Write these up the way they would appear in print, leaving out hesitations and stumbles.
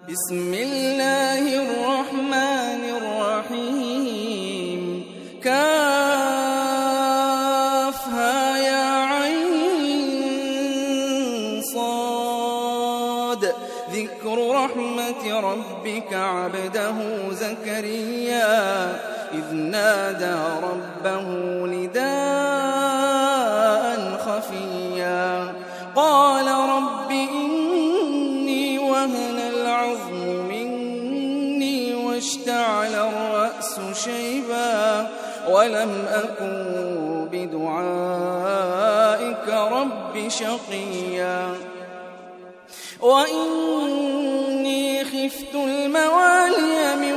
بسم الله الرحمن الرحيم كافها يا عين صاد ذكر رحمة ربك عبده زكريا إذ نادى ربه نداء خفيا قال رب إني وهن العظم مني واشتعل الرأس شيبا ولم أكن بدعائك رب شقيا وإني خفت الموالي من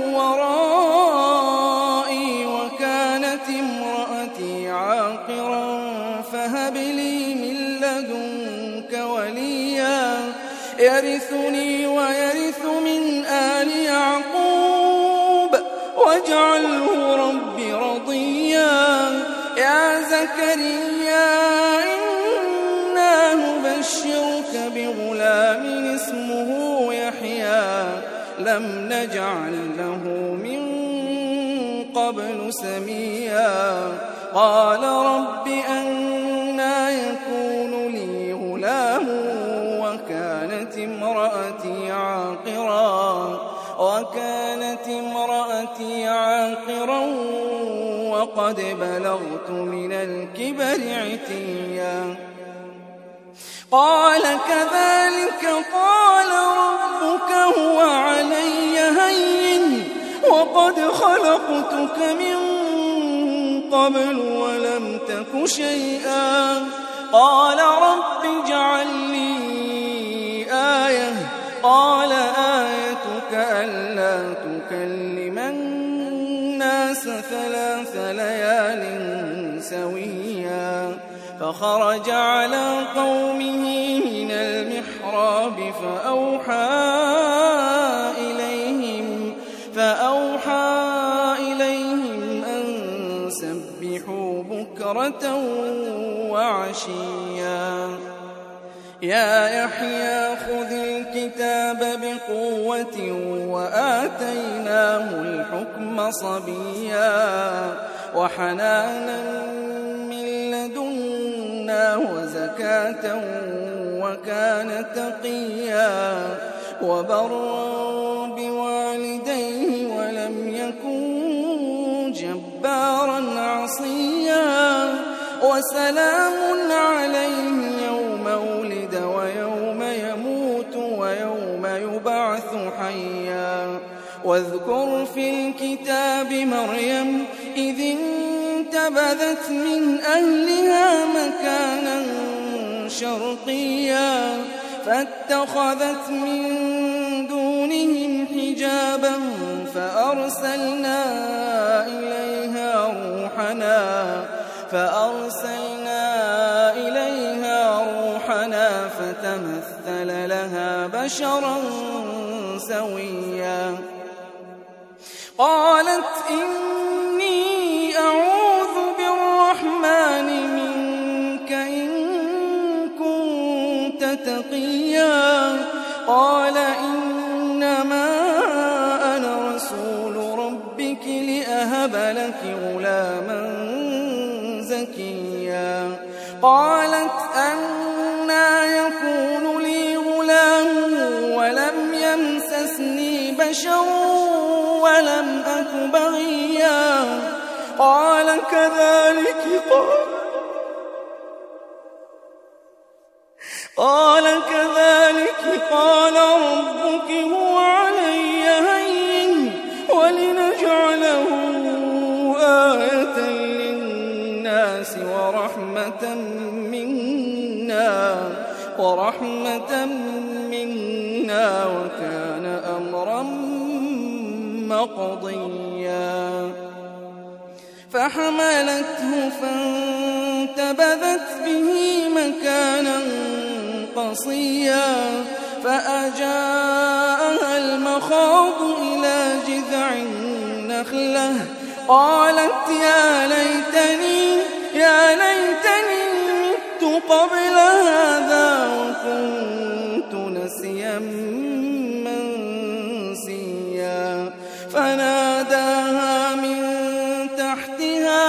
ورائي وكانت امرأتي عاقرا فهب لي من لدنك وليا يرثني ويرث من آل يعقوب واجعله رب رضيا يا زكريا إنا نبشرك بغلام اسمه يحيى لم نجعل له من قبل سميا قال رب أنى يكون لي غلام وكانت امرأتي عاقرا وقد بلغت من الكبر عتيا قال كذلك قال ربك هو علي هين وقد خلقتك من قبل ولم تك شيئا قال رب اجعل لي آية قال آيتك ألا تكلم الناس 3 ليال سويا فخرج على قومه من المحراب فأوحى إليهم أن سبحوا بكرة وعشيا يا يحيى خذ الكتاب بقوة وآتيناه الحكم صبيا وحنانا من لدنا وزكاة وكان تقيا وبرا بوالديه ولم يكن جبارا عصيا وسلام عليه يوم ولد ويوم يموت ويوم يبعث حيا واذكر في الكتاب مريم إذ انتبذت من أهلها مكانا شرقيا فاتخذت من دونهم حجابا فأرسلنا إليها روحنا فتمثل لها بشرا سويا قالت إني أعوذ بالرحمن منك إن كنت تقيا قال إنما أنا رسول ربك لأهب لك غلاما زكيا قالت أنى يكون لي غلام ولم يمسسني بشر ولم أك بغيا قال كذلك قال ربك هو علي هين ولنجعله آية للناس ورحمة منا وكان أمرا مقضيا فحملته فانتبذت به مكانا قصيا فأجاءها المخاض إلى جذع النخلة قالت يا ليتني مت قبل هذا وكنت نسيا فناداها من تحتها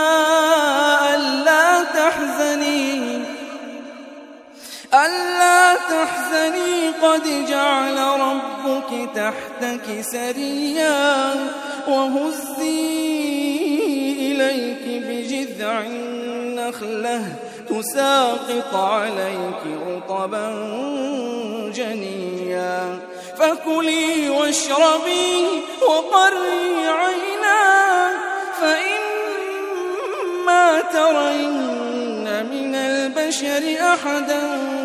ألا تحزني قد جعل ربك تحتك سريا وهزي إليك بجذع النخلة تساقط عليك رطبا جنيا فكلي واشربي وقري عينا فإما ترين من البشر أحدا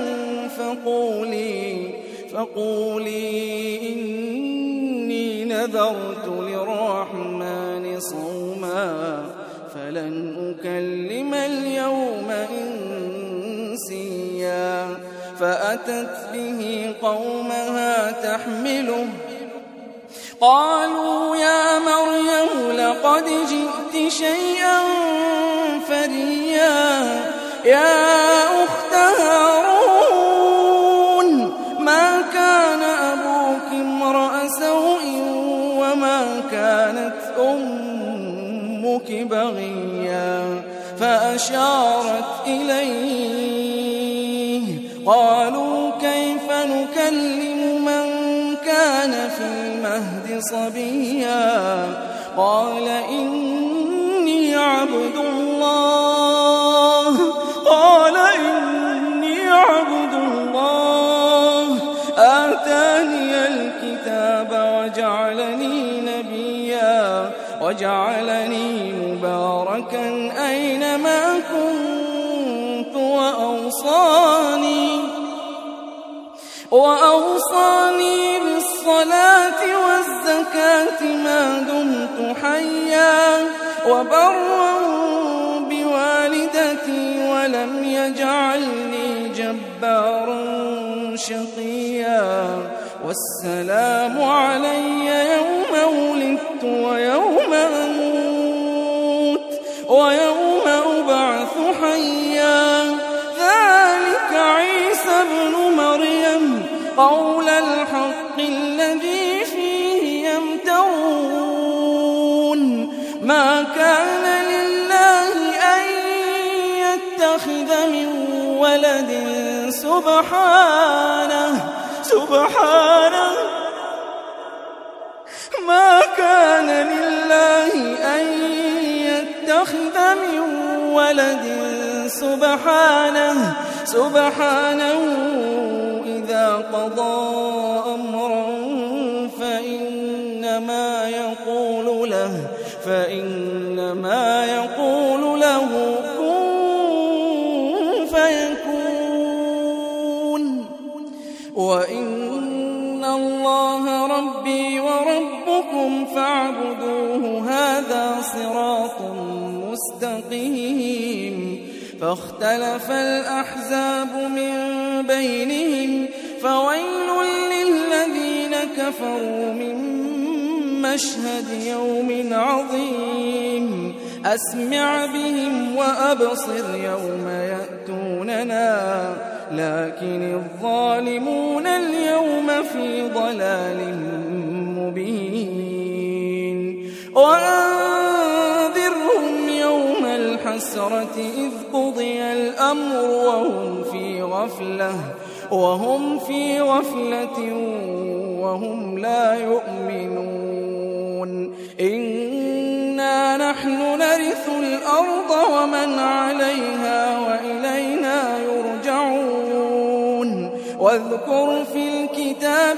فقولي إني نذرت للرحمن صوما فلن أكلم اليوم إنسيا فأتت به قومها تحمله قالوا يا مريم لقد جئت شيئا فريا يا أخت هارون ما كان أبوك امرأ سوء وما كانت أمك بغيا فأشارت إليه قالوا كيف نكلم من كان في المهد صبيا قال إني عبد الله آتاني الكتاب وجعلني مباركا أينما كنت وأوصاني بالصلاة والزكاة ما دمت حيا وبرا بوالدتي ولم يجعلني جبارا شقيا والسلام علي يوم ولدت ويوم أموت ويوم أبعث حيا ذلك عيسى ابن مريم قول الحق الذي فيه يمترون ما كان لله أن يتخذ من ولد سبحانه ما كان لله أن يتخذ من ولد سبحانه إذا قضى أمرا فإنما يقول له كن فيكون وإن الله ربي وربكم فاعبدوه هذا صراط مستقيم فاختلف الأحزاب من بينهم فويل للذين كفروا من مشهد يوم عظيم أسمع بهم وأبصر يوم يأتوننا لكن الظالمون اليوم في ضلال مبين وأنذرهم يوم الحسرة إذ قضي الأمر وهم في غفلة وهم لا يؤمنون إنا نحن نرث الأرض ومن عليها وإلينا يرجعون واذكر في الكتاب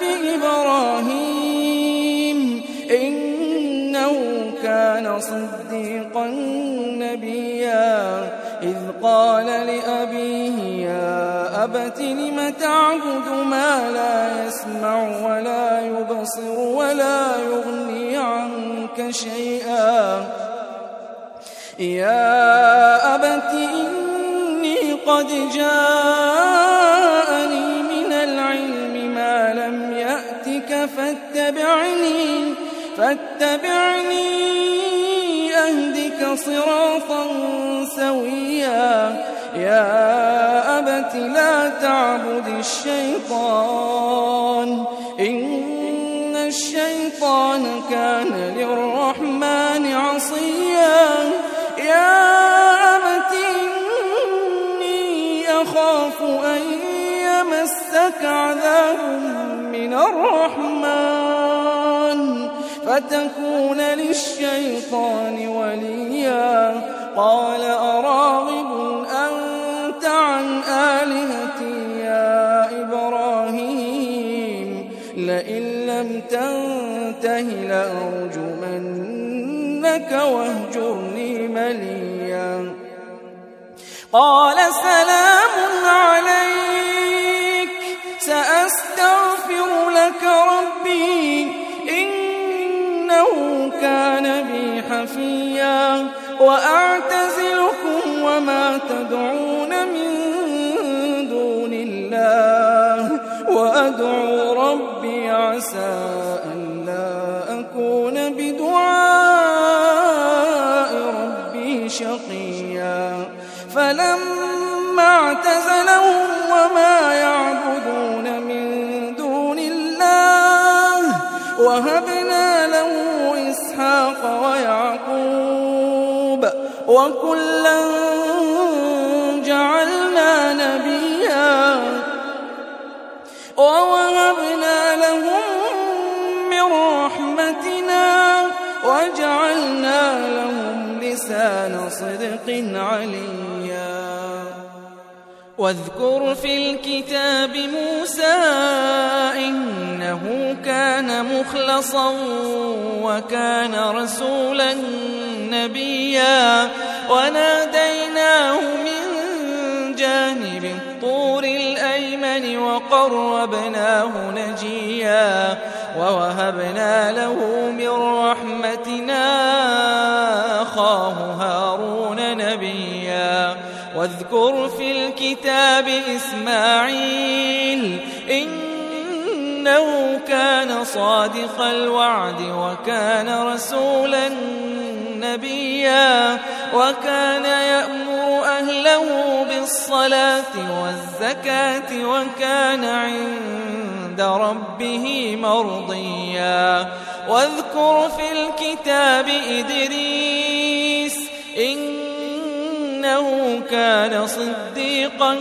إبراهيم إنه كان صديقا نبيا إذ قال لأبيه يا أبت لم تعبد ما لا يسمع ولا يبصر ولا يغني عنك شيئا يا أبت إني قد جاءني من العلم ما لم يأتك فاتبعني أهدك صراطا سويا يا أبت لا تعبد الشيطان إن الشيطان كان للرحمن عصيا يا أبت إني أخاف أن يمسك عذاب من الرحمن فتكون للشيطان وليا قال أراغب أنت عن آلهتي يا إبراهيم لئن لم تنته لأرجمنك واهجرني مليا قال سلام عليك سأستغفر لك ربي إنه كان بي حفيا وأعتزلكم وما تدعون من دون الله وأدعو ربي عسى ألا أكون بدعاء ربي شقيا فلما اعتزلهم وما يعبدون من دون الله وهبنا له إسحاق ويعقوب وكلا جعلنا نبيا ووهبنا لهم من رحمتنا وجعلنا لهم لسان صدق عليا واذكر في الكتاب موسى إنه كان مخلصا وكان رسولا نبيا وناديناه من جانب الطور الأيمن وقربناه نجيا ووهبنا له من رحمتنا أخاه هارون نبيا واذكر في الكتاب إسماعيل إنه كان صادق الوعد وكان رسولا نبيا وكان يأمر أهله بالصلاة والزكاة وكان عند ربه مرضيا واذكر في الكتاب إدريس إنه كان صديقا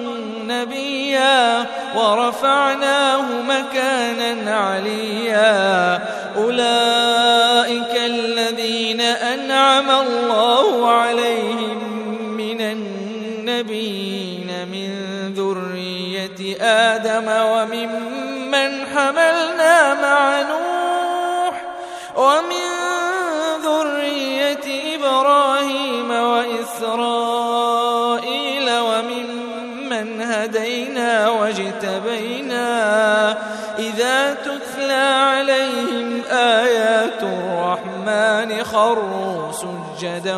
نبيا ورفعناه مكانا عليا أولئك الذين أنعم الله عليهم من النبيين من ذرية آدم وممن حملنا مع نوح ومن ذرية إبراهيم وإسرائيل وممن هدينا واجتبينا إذا تتلى عليهم آيات الرحمن خروا سجدا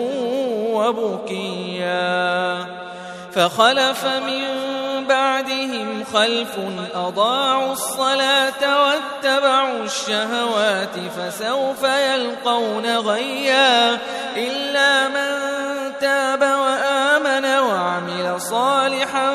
وبكيا فخلف من بعدهم خلف أضاعوا الصلاة واتبعوا الشهوات فسوف يلقون غيا إلا من تاب وآمن وعمل صالحا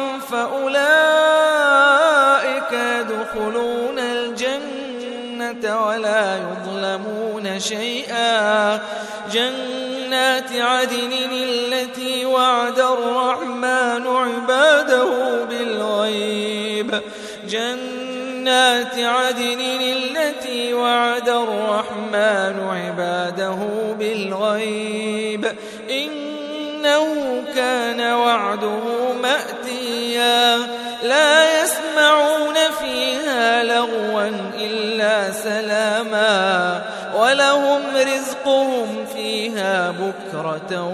فأولئك يدخلون الجنة ولا يظلمون شيئا جنات عدن التي وعد الرحمن عباده بالغيب جنات عدن التي وعد الرحمن عباده بالغيب إنه كان وعده مأتيا لا يسمعون فيها لغوا إلا سلاما ولهم رزقهم فيها بكرة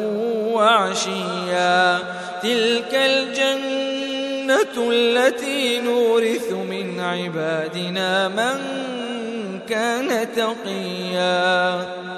وعشيا تلك الجنة التي نورث من عبادنا من كان تقيا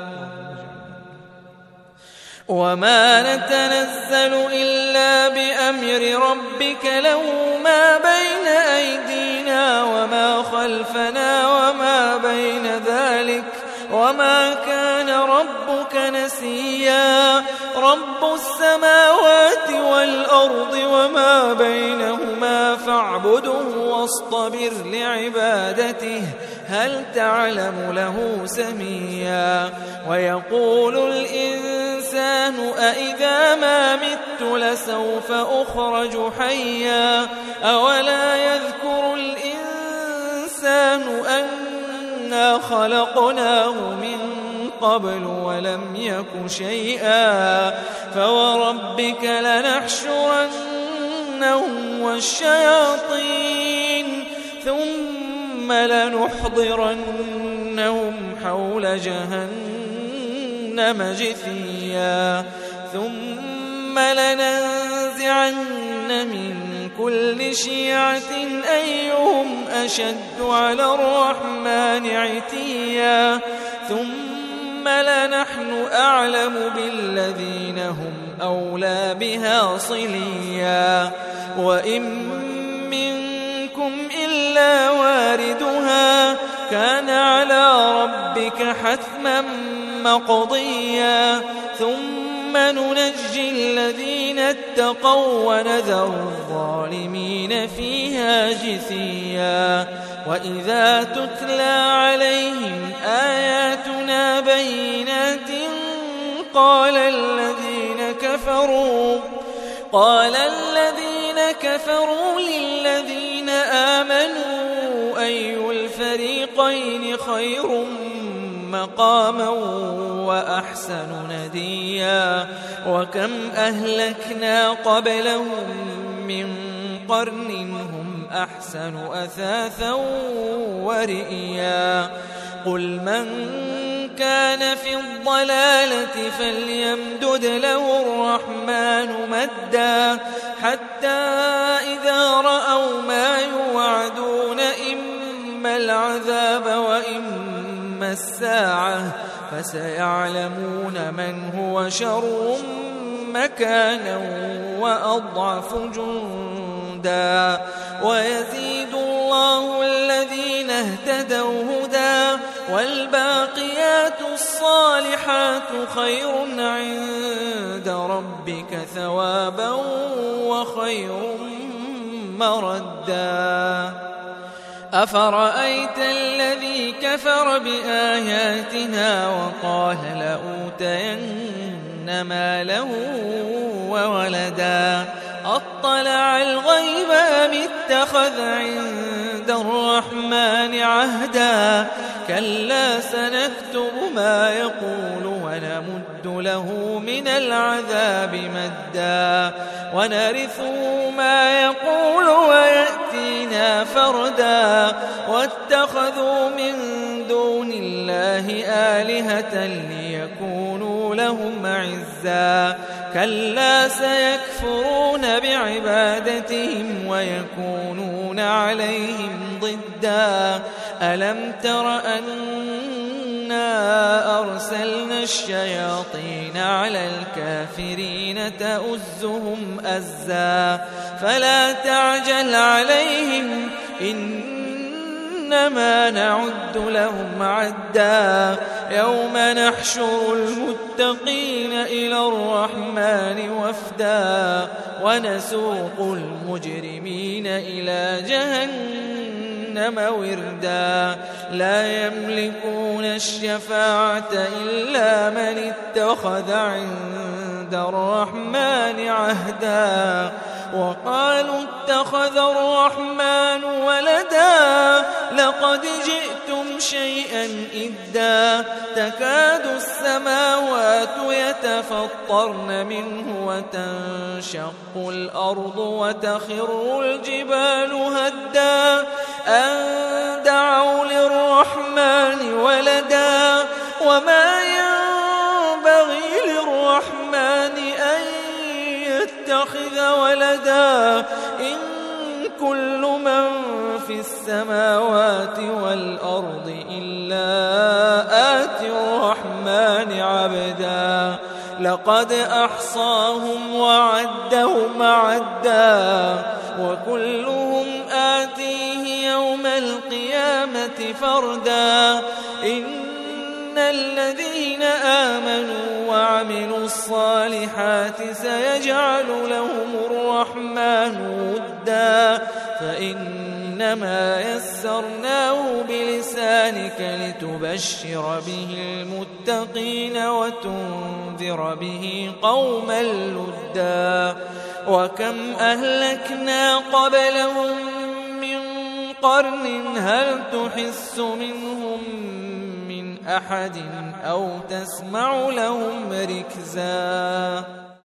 وما نتنزل إلا بأمر ربك له ما بين أيدينا وما خلفنا وما بين ذلك وما كان ربك نسيا رب السماوات والأرض وما بينهما فاعبده واصطبر لعبادته هل تعلم له سميا ويقول الإنسان أإذا ما مت لسوف أخرج حيا أولا يذكر الإنسان أنا خلقناه من قبل ولم يك شيئا فوربك لنحشرنهم والشياطين ثم لنحضرنهم حول جهنم جثيا ثم لننزعن من كل شيعة أيهم أشد على الرحمن عتيا ثم لنحن أعلم بالذين هم أولى بها صليا وإن منكم إلا واردها كان على ربك حتما مقضيا ثم ننجي الذين اتقوا ونذر الظالمين فيها جثيا وإذا تتلى عليهم آياتنا بينات قال الذين كفروا للذين آمنوا أي الفريقين خير مقاما وأحسن نديا وكم أهلكنا قبلهم من قرن هم أحسن أثاثا ورئيا قل من كان في الضلالة فليمدد له الرحمن مدا حتى إذا رأوا ما يوعدون إما العذاب وإما الساعة فسيعلمون من هو شر مكانا وأضعف جندا ويزيد الله الذين اهتدوا هدى والباقيات الصالحات خير عند ربك ثوابا وخير مردا أفرأيت الذي كفر بآياتنا وقال لأوتين مالا وولدا أطلع الغيب أم اتخذ عند الرحمن عهدا كلا سنكتب ما يقول ونمد له من العذاب مدا ونرثه ما يقول ويأتينا فردا واتخذوا من دون الله آلهة ليكونوا لهم عزا كلا سيكفرون بعبادتهم ويكونون عليهم ضدا ألم تر أنا أرسلنا الشياطين على الكافرين تؤزهم أزا فلا تعجل عليهم إنما نعد لهم عدا يوم نحشر المتقين إلى الرحمن وفدا ونسوق المجرمين إلى جهنم وردا لا يملكون الشفاعة إلا من اتخذ عند الرحمن عهدا وقالوا اتخذ الرحمن ولدا لقد جئتم شيئا إدا تكاد السماوات يتفطرن منه وتنشق الأرض وتخر الجبال هدا أن دعوا للرحمن ولدا وما ينبغي للرحمن أن يتخذ ولدا إن كل من في السماوات والأرض إلا آتي الرحمن عبدا لقد أحصاهم وعدهم عدا وكلهم آتيه يوم القيامة فردا إن إن الذين آمنوا وعملوا الصالحات سيجعل لهم الرحمن ودا فإنما يسرناه بلسانك لتبشر به المتقين وتنذر به قوما لدا وكم أهلكنا قبلهم من قرن هل تحس منهم من أحد أو تسمع لهم ركزا